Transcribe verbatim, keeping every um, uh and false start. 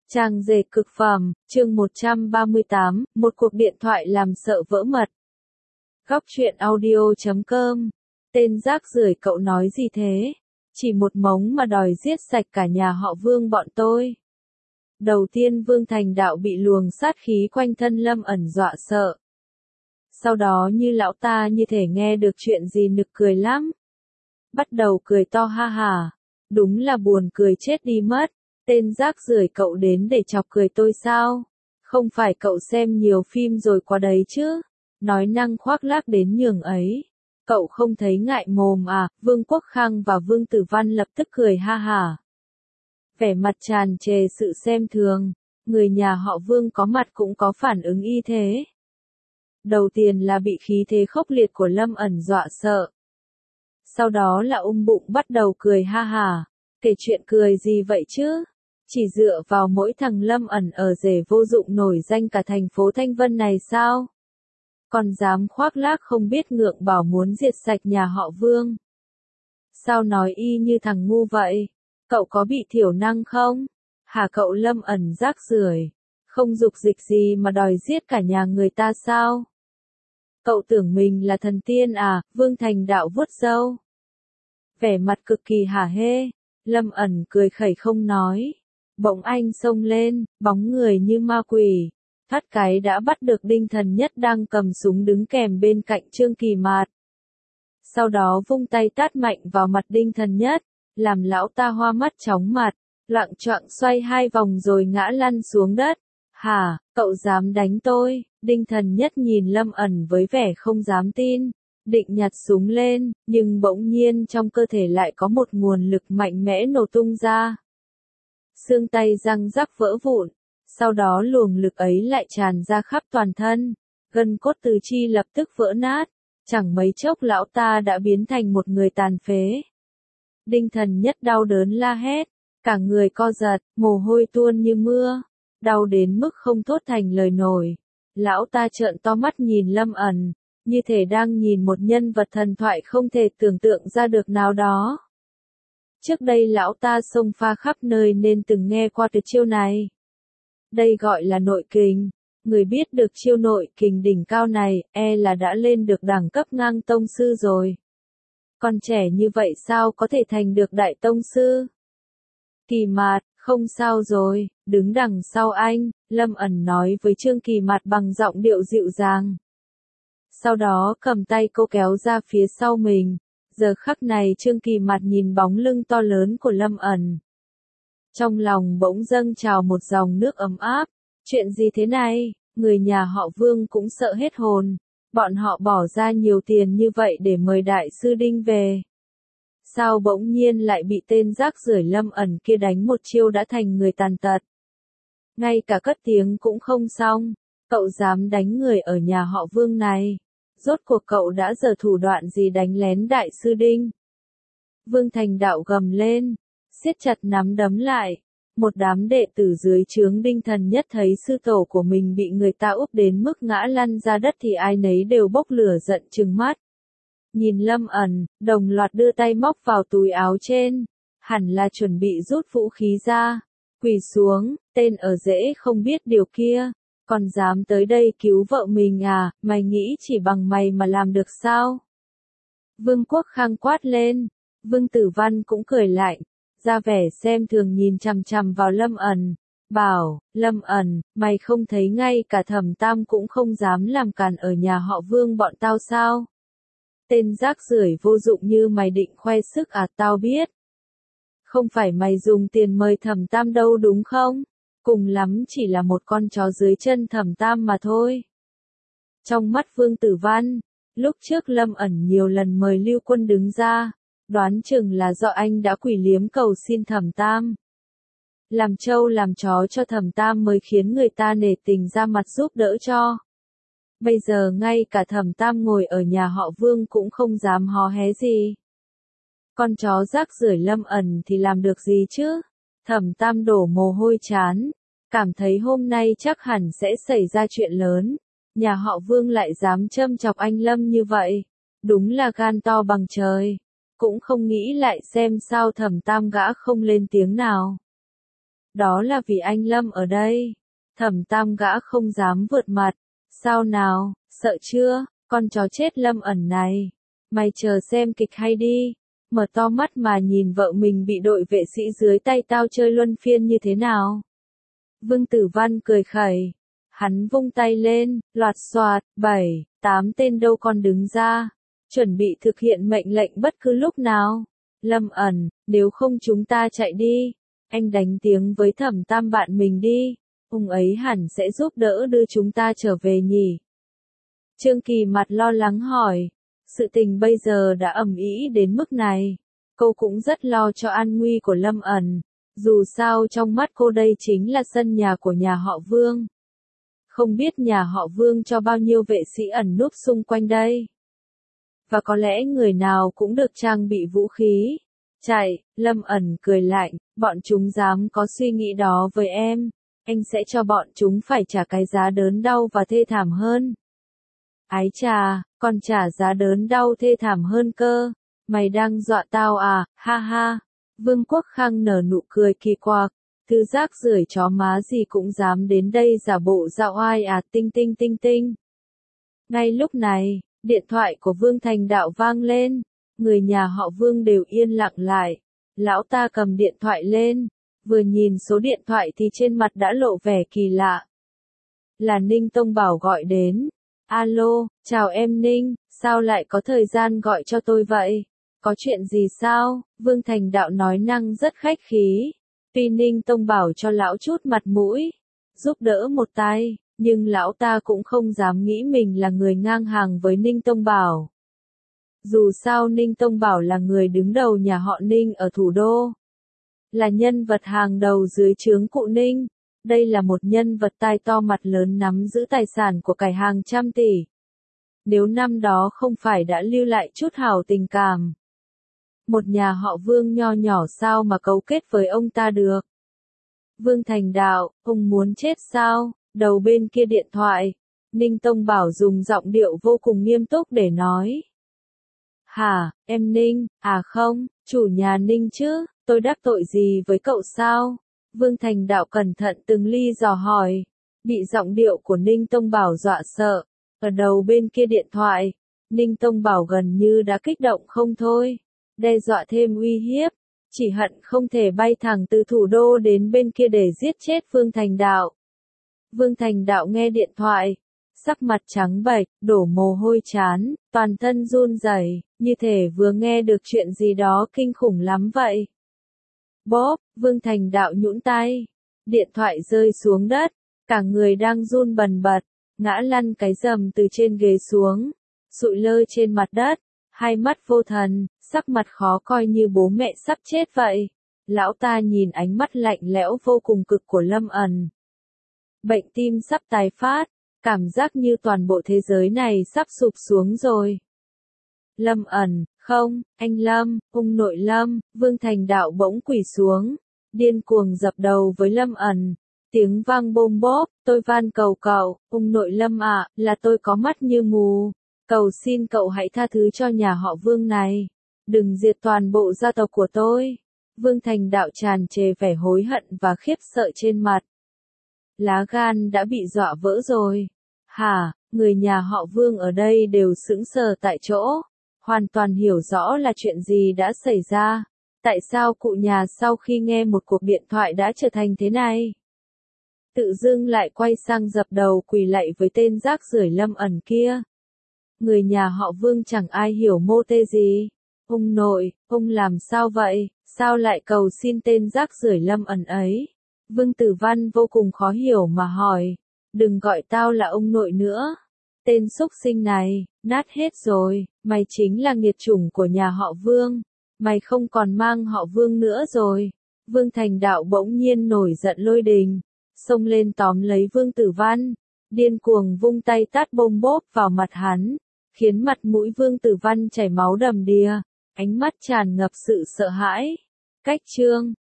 Trang dệt cực phẩm, chương một trăm ba mươi tám, một cuộc điện thoại làm sợ vỡ mật. Góc truyện audio chấm com. Tên rác rưởi cậu nói gì thế? Chỉ một mống mà đòi giết sạch cả nhà họ Vương bọn tôi. Đầu tiên Vương Thành Đạo bị luồng sát khí quanh thân Lâm ẩn dọa sợ. Sau đó như lão ta như thể nghe được chuyện gì nực cười lắm. Bắt đầu cười to ha hà. Đúng là buồn cười chết đi mất. Tên rác rưởi cậu đến để chọc cười tôi sao? Không phải cậu xem nhiều phim rồi quá đấy chứ? Nói năng khoác lác đến nhường ấy. Cậu không thấy ngại mồm à? Vương Quốc Khang và Vương Tử Văn lập tức cười ha hả. Vẻ mặt tràn trề sự xem thường. Người nhà họ Vương có mặt cũng có phản ứng y thế. Đầu tiên là bị khí thế khốc liệt của Lâm ẩn dọa sợ. Sau đó là ôm bụng bắt đầu cười ha hả. Kể chuyện cười gì vậy chứ? Chỉ dựa vào mỗi thằng Lâm ẩn ở rể vô dụng nổi danh cả thành phố Thanh Vân này sao? Còn dám khoác lác không biết ngượng bảo muốn diệt sạch nhà họ Vương. Sao nói y như thằng ngu vậy? Cậu có bị thiểu năng không? Hả cậu Lâm ẩn rác rưởi, không dục dịch gì mà đòi giết cả nhà người ta sao? Cậu tưởng mình là thần tiên à? Vương Thành Đạo vuốt râu. Vẻ mặt cực kỳ hả hê. Lâm ẩn cười khẩy không nói. Bỗng anh xông lên, bóng người như ma quỷ. Thoát cái đã bắt được Đinh Thần Nhất đang cầm súng đứng kèm bên cạnh Trương Kỳ Mạt. Sau đó vung tay tát mạnh vào mặt Đinh Thần Nhất, làm lão ta hoa mắt chóng mặt, loạng choạng xoay hai vòng rồi ngã lăn xuống đất. Hả, cậu dám đánh tôi? Đinh Thần Nhất nhìn Lâm ẩn với vẻ không dám tin, định nhặt súng lên, nhưng bỗng nhiên trong cơ thể lại có một nguồn lực mạnh mẽ nổ tung ra. Xương tay răng rắc vỡ vụn, sau đó luồng lực ấy lại tràn ra khắp toàn thân, gân cốt tứ chi lập tức vỡ nát, chẳng mấy chốc lão ta đã biến thành một người tàn phế. Đinh Thần Nhất đau đớn la hét, cả người co giật, mồ hôi tuôn như mưa, đau đến mức không thốt thành lời nổi. Lão ta trợn to mắt nhìn Lâm ẩn, như thể đang nhìn một nhân vật thần thoại không thể tưởng tượng ra được nào đó. Trước đây lão ta xông pha khắp nơi nên từng nghe qua tuyệt chiêu này. Đây gọi là nội kình. Người biết được chiêu nội kình đỉnh cao này, e là đã lên được đẳng cấp ngang tông sư rồi. Còn trẻ như vậy sao có thể thành được đại tông sư? Kỳ Mạt, không sao rồi, đứng đằng sau anh, Lâm ẩn nói với Trương Kỳ Mạt bằng giọng điệu dịu dàng. Sau đó cầm tay cô kéo ra phía sau mình. Giờ khắc này Trương Kỳ Mạt nhìn bóng lưng to lớn của Lâm ẩn. Trong lòng bỗng dâng trào một dòng nước ấm áp. Chuyện gì thế này? Người nhà họ Vương cũng sợ hết hồn. Bọn họ bỏ ra nhiều tiền như vậy để mời đại sư Đinh về. Sao bỗng nhiên lại bị tên rác rưởi Lâm ẩn kia đánh một chiêu đã thành người tàn tật? Ngay cả cất tiếng cũng không xong. Cậu dám đánh người ở nhà họ Vương này? Rốt cuộc cậu đã giở thủ đoạn gì đánh lén đại sư Đinh? Vương Thành Đạo gầm lên, siết chặt nắm đấm lại. Một đám đệ tử dưới trướng Đinh Thần Nhất thấy sư tổ của mình bị người ta úp đến mức ngã lăn ra đất thì ai nấy đều bốc lửa giận trừng mắt. Nhìn Lâm ẩn, đồng loạt đưa tay móc vào túi áo trên, hẳn là chuẩn bị rút vũ khí ra. Quỳ xuống, tên ở rễ không biết điều kia. Còn dám tới đây cứu vợ mình à, mày nghĩ chỉ bằng mày mà làm được sao? Vương Quốc Khang quát lên, Vương Tử Văn cũng cười lạnh, ra vẻ xem thường nhìn chằm chằm vào Lâm ẩn, bảo, Lâm ẩn, mày không thấy ngay cả Thẩm Tam cũng không dám làm càn ở nhà họ Vương bọn tao sao? Tên rác rưởi vô dụng như mày định khoe sức à, tao biết. Không phải mày dùng tiền mời Thẩm Tam đâu đúng không? Cùng lắm chỉ là một con chó dưới chân Thẩm Tam mà thôi. Trong mắt Vương Tử Văn, lúc trước Lâm ẩn nhiều lần mời Lưu Quân đứng ra, đoán chừng là do anh đã quỳ liếm cầu xin Thẩm Tam. Làm trâu làm chó cho Thẩm Tam mới khiến người ta nể tình ra mặt giúp đỡ cho. Bây giờ ngay cả Thẩm Tam ngồi ở nhà họ Vương cũng không dám hò hé gì. Con chó rác rưởi Lâm ẩn thì làm được gì chứ? Thẩm Tam đổ mồ hôi chán, cảm thấy hôm nay chắc hẳn sẽ xảy ra chuyện lớn. Nhà họ Vương lại dám châm chọc anh Lâm như vậy. Đúng là gan to bằng trời. Cũng không nghĩ lại xem sao Thẩm Tam gã không lên tiếng nào. đó là vì anh Lâm ở đây. Thẩm Tam gã không dám vượt mặt. Sao nào, sợ chưa, con chó chết Lâm ẩn này. Mày chờ xem kịch hay đi. Mở to mắt mà nhìn vợ mình bị đội vệ sĩ dưới tay tao chơi luân phiên như thế nào. Vương Tử Văn cười khẩy. Hắn vung tay lên, loạt xoạt, bảy, tám tên đâu con đứng ra. Chuẩn bị thực hiện mệnh lệnh bất cứ lúc nào. Lâm ẩn, nếu không chúng ta chạy đi. Anh đánh tiếng với Thẩm Tam bạn mình đi. Ông ấy hẳn sẽ giúp đỡ đưa chúng ta trở về nhỉ. Trương Kỳ mặt lo lắng hỏi. Sự tình bây giờ đã ầm ĩ đến mức này. Cô cũng rất lo cho an nguy của Lâm ẩn. Dù sao trong mắt cô đây chính là sân nhà của nhà họ Vương. Không biết nhà họ Vương cho bao nhiêu vệ sĩ ẩn núp xung quanh đây. Và có lẽ người nào cũng được trang bị vũ khí. Chạy, Lâm ẩn cười lạnh, bọn chúng dám có suy nghĩ đó với em. Anh sẽ cho bọn chúng phải trả cái giá đớn đau và thê thảm hơn. Ái chà, còn trả giá đớn đau thê thảm hơn cơ. Mày đang dọa tao à, ha ha. Vương Quốc Khang nở nụ cười kỳ quặc. Thứ rác rưởi chó má gì cũng dám đến đây giả bộ dạo oai à, tinh tinh tinh tinh. Ngay lúc này, điện thoại của Vương Thành Đạo vang lên. Người nhà họ Vương đều yên lặng lại. Lão ta cầm điện thoại lên. Vừa nhìn số điện thoại thì trên mặt đã lộ vẻ kỳ lạ. Là Ninh Tông Bảo gọi đến. Alo, chào em Ninh, sao lại có thời gian gọi cho tôi vậy? Có chuyện gì sao? Vương Thành Đạo nói năng rất khách khí. Tuy Ninh Tông Bảo cho lão chút mặt mũi, giúp đỡ một tay, nhưng lão ta cũng không dám nghĩ mình là người ngang hàng với Ninh Tông Bảo. Dù sao Ninh Tông Bảo là người đứng đầu nhà họ Ninh ở thủ đô. Là nhân vật hàng đầu dưới trướng cụ Ninh. Đây là một nhân vật tai to mặt lớn nắm giữ tài sản của cải hàng trăm tỷ. Nếu năm đó không phải đã lưu lại chút hảo tình cảm. Một nhà họ Vương nho nhỏ sao mà cấu kết với ông ta được. Vương Thành Đạo, ông muốn chết sao? Đầu bên kia điện thoại, Ninh Tông Bảo dùng giọng điệu vô cùng nghiêm túc để nói. Hả, em Ninh, à không, chủ nhà Ninh chứ, tôi đắc tội gì với cậu sao? Vương Thành Đạo cẩn thận từng ly dò hỏi, bị giọng điệu của Ninh Tông Bảo dọa sợ. Ở đầu bên kia điện thoại, Ninh Tông Bảo gần như đã kích động không thôi, đe dọa thêm uy hiếp, chỉ hận không thể bay thẳng từ thủ đô đến bên kia để giết chết Vương Thành Đạo. Vương Thành Đạo nghe điện thoại, sắc mặt trắng bệch, đổ mồ hôi chán, toàn thân run rẩy, như thể vừa nghe được chuyện gì đó kinh khủng lắm vậy. Bóp, Vương Thành Đạo nhũn tay, điện thoại rơi xuống đất, cả người đang run bần bật, ngã lăn cái rầm từ trên ghế xuống, sụi lơ trên mặt đất, hai mắt vô thần, sắc mặt khó coi như bố mẹ sắp chết vậy. Lão ta nhìn ánh mắt lạnh lẽo vô cùng cực của Lâm ẩn. Bệnh tim sắp tái phát, cảm giác như toàn bộ thế giới này sắp sụp xuống rồi. Lâm ẩn, không, anh Lâm, ông nội Lâm, Vương Thành Đạo bỗng quỳ xuống, điên cuồng dập đầu với Lâm ẩn. Tiếng vang bôm bốp, tôi van cầu cậu, ông nội Lâm ạ, là tôi có mắt như mù. Cầu xin cậu hãy tha thứ cho nhà họ Vương này. Đừng diệt toàn bộ gia tộc của tôi. Vương Thành Đạo tràn trề vẻ hối hận và khiếp sợ trên mặt. Lá gan đã bị dọa vỡ rồi. Hả, người nhà họ Vương ở đây đều sững sờ tại chỗ. Hoàn toàn hiểu rõ là chuyện gì đã xảy ra. Tại sao cụ nhà sau khi nghe một cuộc điện thoại đã trở thành thế này? Tự dưng lại quay sang dập đầu quỳ lạy với tên rác rưởi Lâm ẩn kia. Người nhà họ Vương chẳng ai hiểu mô tê gì. Ông nội, ông làm sao vậy, sao lại cầu xin tên rác rưởi Lâm ẩn ấy? Vương Tử Văn vô cùng khó hiểu mà hỏi, đừng gọi tao là ông nội nữa. Tên xúc sinh này, nát hết rồi, mày chính là nghiệt chủng của nhà họ Vương. Mày không còn mang họ Vương nữa rồi. Vương Thành Đạo bỗng nhiên nổi giận lôi đình, xông lên tóm lấy Vương Tử Văn, điên cuồng vung tay tát bôm bốp vào mặt hắn, khiến mặt mũi Vương Tử Văn chảy máu đầm đìa, ánh mắt tràn ngập sự sợ hãi. Cách chương